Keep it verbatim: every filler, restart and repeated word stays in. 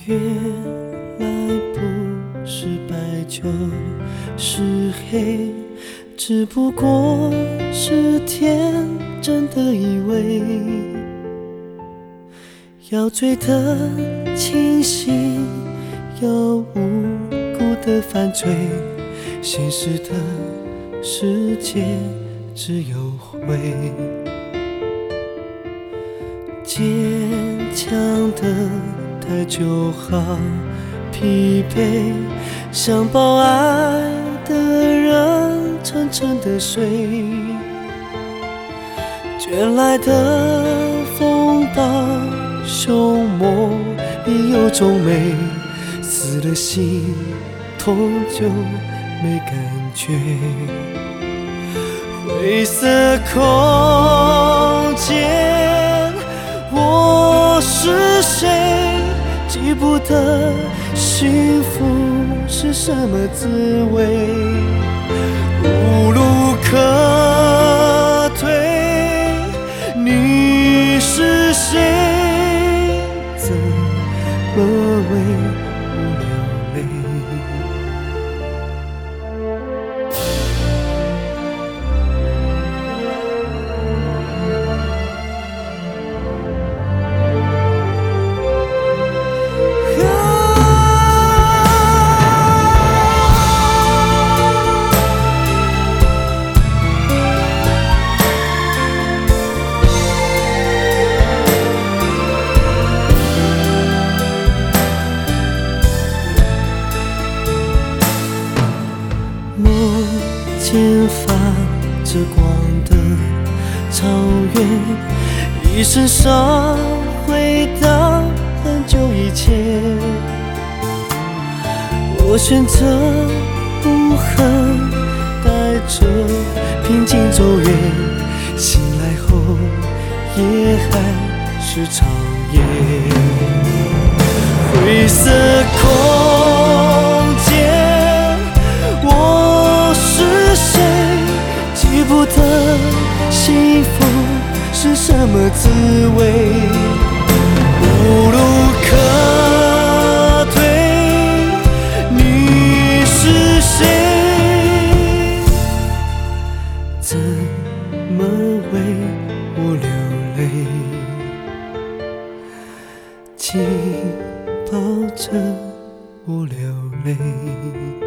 原来不是白就是黑，只不过是天真的以为要醉得清醒，要无辜的犯罪，现实的世界只有灰。坚强的太久好疲惫，想抱爱的人沉沉的睡，卷来的风暴凶猛亦有种美，死了心痛就没感觉。灰色空间，我是谁？记不得幸福是什么滋味，无路可退。你是谁？怎么为我流泪？前发着光的草原，一身伤回到很久以前。我选择不恨，带着平静走远，醒来后也还是长夜。灰色空间，我是谁？记不得幸福是什么滋味，无路可退。你是谁？怎么为我流泪？请抱着我流泪。